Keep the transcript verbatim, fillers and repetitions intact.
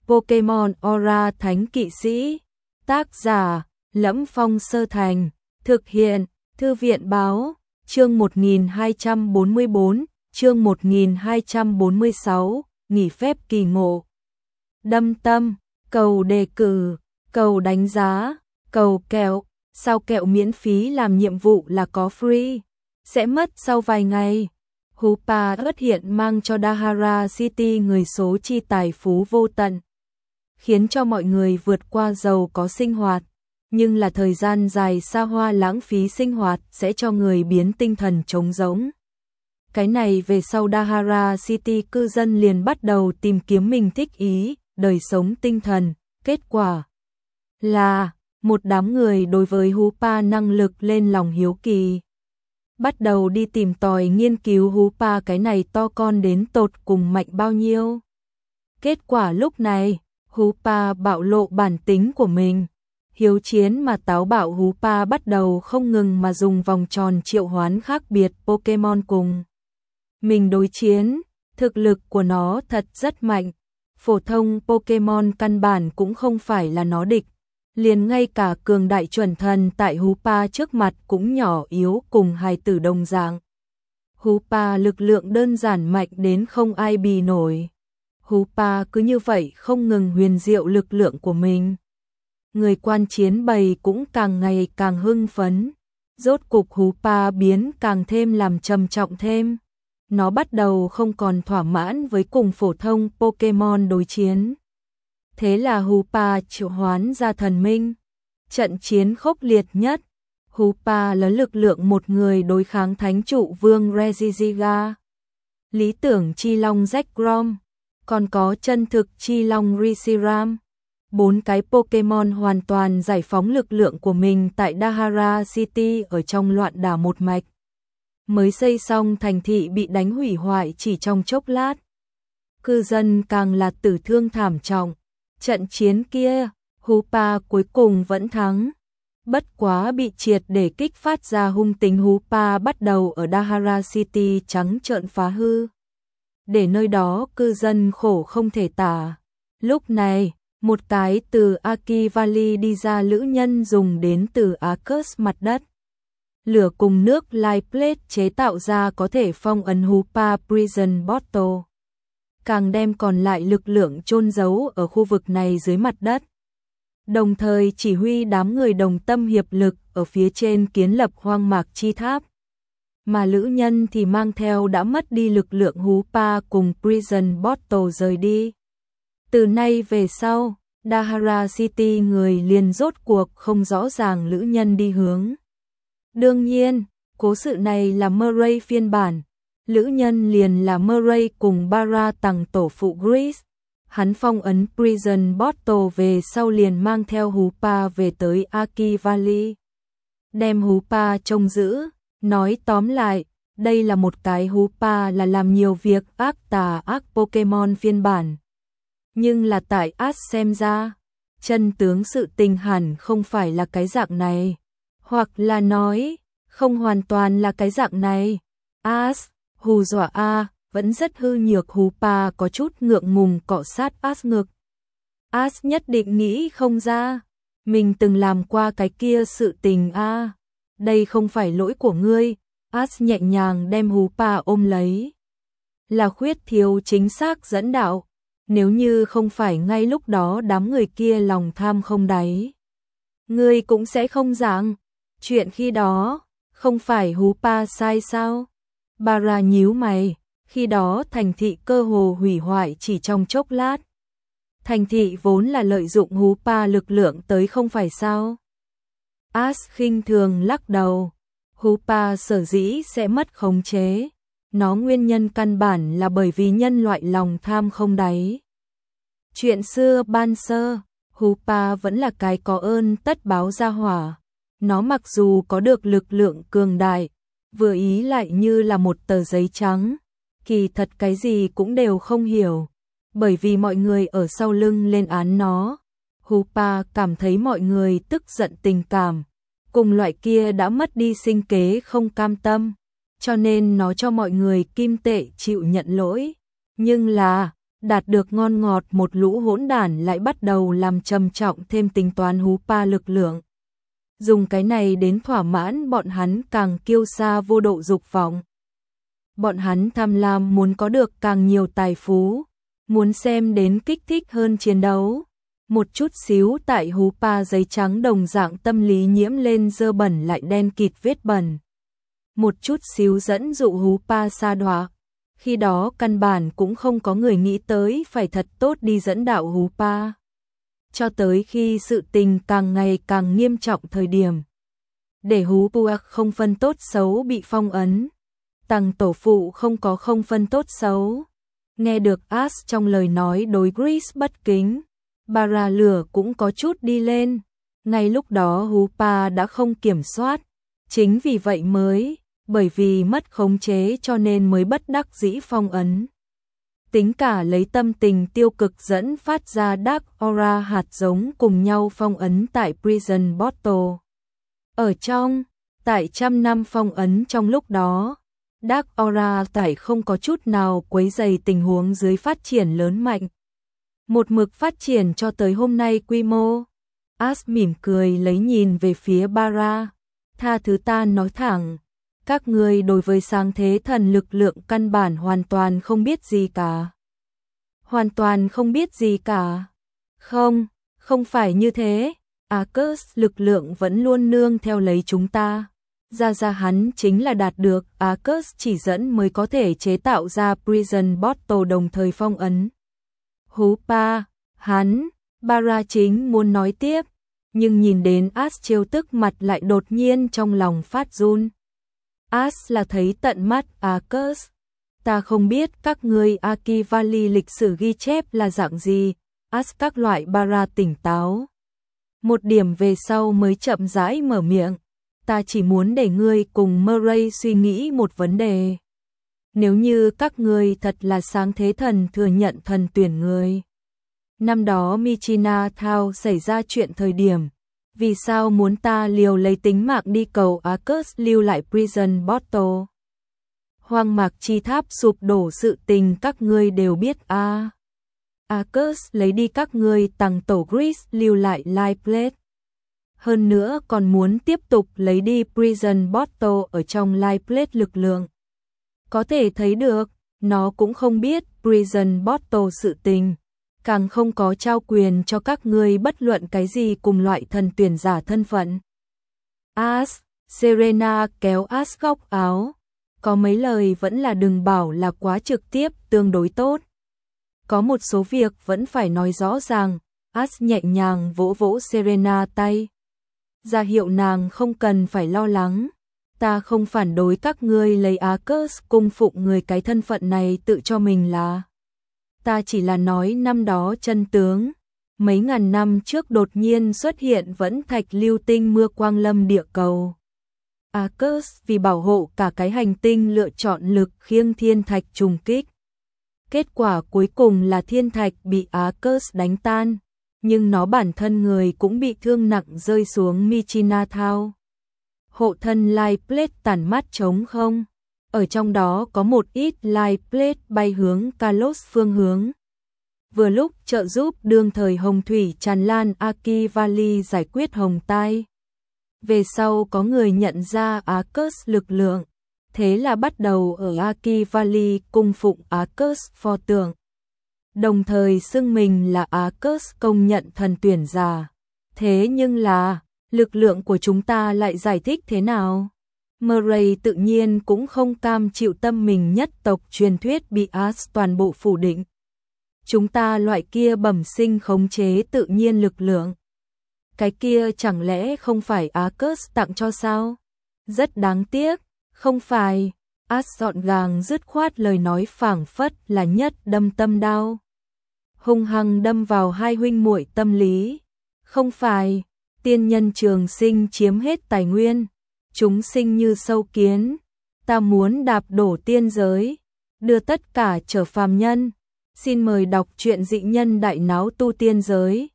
Pokemon Aura Thánh Kỵ Sĩ. Tác giả: Lẫm Phong Sơ Thành. Thực hiện: Thư viện Báo. Chương một nghìn hai trăm bốn mươi bốn, chương một nghìn hai trăm bốn mươi sáu, nghỉ phép kỳ ngộ. Đâm tâm, cầu đề cử, cầu đánh giá, cầu kẹo. Sao kẹo miễn phí làm nhiệm vụ là có free? Sẽ mất sau vài ngày. Hoopa xuất hiện mang cho Dahara City người số chi tài phú vô tận, khiến cho mọi người vượt qua giàu có sinh hoạt, nhưng là thời gian dài xa hoa lãng phí sinh hoạt sẽ cho người biến tinh thần trống rỗng. Cái này về sau Dahara City cư dân liền bắt đầu tìm kiếm mình thích ý, đời sống tinh thần, kết quả là một đám người đối với Hoopa năng lực lên lòng hiếu kỳ. Bắt đầu đi tìm tòi nghiên cứu Hoopa cái này to con đến tột cùng mạnh bao nhiêu. Kết quả lúc này, Hoopa bạo lộ bản tính của mình. Hiếu chiến mà táo bạo Hoopa bắt đầu không ngừng mà dùng vòng tròn triệu hoán khác biệt Pokemon cùng mình đối chiến. Thực lực của nó thật rất mạnh. Phổ thông Pokemon căn bản cũng không phải là nó địch. Liền ngay cả cường đại chuẩn thần tại Hoopa trước mặt cũng nhỏ yếu cùng hài tử đồng dạng. Hoopa lực lượng đơn giản mạnh đến không ai bì nổi. Hoopa cứ như vậy không ngừng huyền diệu lực lượng của mình. Người quan chiến bầy cũng càng ngày càng hưng phấn. Rốt cục Hoopa biến càng thêm làm trầm trọng thêm. Nó bắt đầu không còn thỏa mãn với cùng phổ thông Pokemon đối chiến. Thế là Hoopa triệu hoán ra thần minh. Trận chiến khốc liệt nhất. Hoopa lấy lực lượng một người đối kháng thánh trụ vương Regigiga. Lý tưởng chi long Zekrom. Còn có chân thực chi long Reshiram. Bốn cái Pokemon hoàn toàn giải phóng lực lượng của mình tại Dahara City ở trong loạn đả một mạch. Mới xây xong thành thị bị đánh hủy hoại chỉ trong chốc lát. Cư dân càng là tử thương thảm trọng. Trận chiến kia, Hoopa cuối cùng vẫn thắng. Bất quá bị triệt để kích phát ra hung tính Hoopa bắt đầu ở Dahara City trắng trợn phá hư. Để nơi đó cư dân khổ không thể tả. Lúc này, một cái từ Aki Valley đi ra lữ nhân dùng đến từ Arcus mặt đất. Lửa cùng nước Light Plate chế tạo ra có thể phong ấn Hoopa Prison Bottle. Càng đem còn lại lực lượng chôn giấu ở khu vực này dưới mặt đất. Đồng thời chỉ huy đám người đồng tâm hiệp lực ở phía trên kiến lập hoang mạc chi tháp. Mà lữ nhân thì mang theo đã mất đi lực lượng Hoopa cùng Prison Bottle rời đi. Từ nay về sau, Dahara City người liền rốt cuộc không rõ ràng lữ nhân đi hướng. Đương nhiên, cố sự này là Murray phiên bản. Lữ nhân liền là Murray cùng Bara tằng tổ phụ Grease. Hắn phong ấn Prison Bottle về sau liền mang theo Hoopa về tới Aki Valley. Đem Hoopa trông giữ. Nói tóm lại, đây là một cái Hoopa là làm nhiều việc ác tà ác Pokemon phiên bản. Nhưng là tại Ash xem ra, chân tướng sự tình hẳn không phải là cái dạng này. Hoặc là nói, không hoàn toàn là cái dạng này. Ash, hù dọa A, vẫn rất hư nhược. Hoopa có chút ngượng ngùng cọ sát Ash ngực. Ash nhất định nghĩ không ra. Mình từng làm qua cái kia sự tình A. Đây không phải lỗi của ngươi. Ash nhẹ nhàng đem Hoopa ôm lấy. Là khuyết thiếu chính xác dẫn đạo. Nếu như không phải ngay lúc đó đám người kia lòng tham không đáy, ngươi cũng sẽ không giảng. Chuyện khi đó, không phải Hoopa sai sao? Bara nhíu mày, khi đó thành thị cơ hồ hủy hoại chỉ trong chốc lát. Thành thị vốn là lợi dụng Hoopa lực lượng tới không phải sao? Ash khinh thường lắc đầu. Hoopa sở dĩ sẽ mất khống chế. Nó nguyên nhân căn bản là bởi vì nhân loại lòng tham không đáy. Chuyện xưa ban sơ, Hoopa vẫn là cái có ơn tất báo gia hỏa. Nó mặc dù có được lực lượng cường đại, vừa ý lại như là một tờ giấy trắng, kỳ thật cái gì cũng đều không hiểu. Bởi vì mọi người ở sau lưng lên án nó, Hoopa cảm thấy mọi người tức giận tình cảm, cùng loại kia đã mất đi sinh kế không cam tâm, cho nên nó cho mọi người kim tệ chịu nhận lỗi. Nhưng là, đạt được ngon ngọt một lũ hỗn đản lại bắt đầu làm trầm trọng thêm tính toán hú pa lực lượng. Dùng cái này đến thỏa mãn bọn hắn càng kiêu sa vô độ dục vọng. Bọn hắn tham lam muốn có được càng nhiều tài phú, muốn xem đến kích thích hơn chiến đấu. Một chút xíu tại hú pa giấy trắng đồng dạng tâm lý nhiễm lên dơ bẩn lại đen kịt vết bẩn. Một chút xíu dẫn dụ hú pa sa đọa. Khi đó căn bản cũng không có người nghĩ tới phải thật tốt đi dẫn đạo hú pa. Cho tới khi sự tình càng ngày càng nghiêm trọng thời điểm. Để hú pa không phân tốt xấu bị phong ấn. Tằng tổ phụ không có không phân tốt xấu. Nghe được Ash trong lời nói đối Chris bất kính. Bara lửa cũng có chút đi lên. Ngay lúc đó hú pa đã không kiểm soát. Chính vì vậy mới, bởi vì mất khống chế cho nên mới bất đắc dĩ phong ấn. Tính cả lấy tâm tình tiêu cực dẫn phát ra Dark Aura hạt giống cùng nhau phong ấn tại Prison Bottle. Ở trong, tại trăm năm phong ấn trong lúc đó, Dark Aura tại không có chút nào quấy rầy tình huống dưới phát triển lớn mạnh. Một mực phát triển cho tới hôm nay quy mô. Ash mỉm cười lấy nhìn về phía Bara. Tha thứ ta nói thẳng. Các ngươi đối với sáng thế thần lực lượng căn bản hoàn toàn không biết gì cả. Hoàn toàn không biết gì cả. Không, không phải như thế. Arcus lực lượng vẫn luôn nương theo lấy chúng ta. Ra ra hắn chính là đạt được Arcus chỉ dẫn mới có thể chế tạo ra Prison Bottle đồng thời phong ấn. Hú pa, hắn, Bara chính muốn nói tiếp, nhưng nhìn đến Ash trêu tức mặt lại đột nhiên trong lòng phát run. Ash là thấy tận mắt Arcus. Ta không biết các ngươi Aki Valley lịch sử ghi chép là dạng gì. Ash các loại Bara tỉnh táo. Một điểm về sau mới chậm rãi mở miệng. Ta chỉ muốn để ngươi cùng Murray suy nghĩ một vấn đề. Nếu như các ngươi thật là sáng thế thần thừa nhận thần tuyển người. Năm đó Michina Thao xảy ra chuyện thời điểm. Vì sao muốn ta liều lấy tính mạng đi cầu Arcus lưu lại Prison Bottle? Hoang mạc chi tháp sụp đổ sự tình các ngươi đều biết a. À. Arcus lấy đi các ngươi tằng tổ Chris lưu lại Life Plate. Hơn nữa còn muốn tiếp tục lấy đi Prison Bottle ở trong Life Plate lực lượng. Có thể thấy được, nó cũng không biết Prison Bottle sự tình. Càng không có trao quyền cho các ngươi bất luận cái gì cùng loại thần tuyển giả thân phận. Ash, Serena kéo Ash góc áo. Có mấy lời vẫn là đừng bảo là quá trực tiếp, tương đối tốt. Có một số việc vẫn phải nói rõ ràng. Ash nhẹ nhàng vỗ vỗ Serena tay. Ra hiệu nàng không cần phải lo lắng. Ta không phản đối các ngươi lấy Arcus cung phụng người cái thân phận này tự cho mình là. Ta chỉ là nói năm đó chân tướng. Mấy ngàn năm trước đột nhiên xuất hiện vẫn thạch lưu tinh mưa quang lâm địa cầu. Arcus vì bảo hộ cả cái hành tinh lựa chọn lực khiêng thiên thạch trùng kích. Kết quả cuối cùng là thiên thạch bị Arcus đánh tan. Nhưng nó bản thân người cũng bị thương nặng rơi xuống Michina Thao. Hộ thân Life Plate tản mát trống không. Ở trong đó có một ít Life Plate bay hướng Kalos phương hướng. Vừa lúc trợ giúp đương thời hồng thủy tràn lan Aki Valley giải quyết hồng tai. Về sau có người nhận ra Arcus lực lượng. Thế là bắt đầu ở Aki Valley cung phụng Arcus pho tượng. Đồng thời xưng mình là Arcus công nhận thần tuyển giả. Thế nhưng là, lực lượng của chúng ta lại giải thích thế nào? Murray tự nhiên cũng không cam chịu tâm mình nhất tộc truyền thuyết bị Ash toàn bộ phủ định. Chúng ta loại kia bẩm sinh khống chế tự nhiên lực lượng. Cái kia chẳng lẽ không phải Arcus tặng cho sao? Rất đáng tiếc, không phải. Ash gọn gàng dứt khoát lời nói phảng phất là nhất đâm tâm đao. Hung hăng đâm vào hai huynh muội tâm lý. Không phải, tiên nhân trường sinh chiếm hết tài nguyên. Chúng sinh như sâu kiến. Ta muốn đạp đổ tiên giới. Đưa tất cả trở phàm nhân. Xin mời đọc truyện dị nhân đại náo tu tiên giới.